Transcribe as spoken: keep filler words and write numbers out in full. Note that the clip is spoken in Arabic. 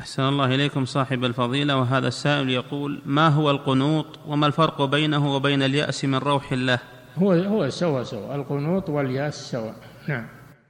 أحسن الله إليكم صاحب الفضيلة. وهذا السائل يقول: ما هو القنوط وما الفرق بينه وبين اليأس من روح الله؟ هو هو سوا سوا، القنوط واليأس سوا. نعم.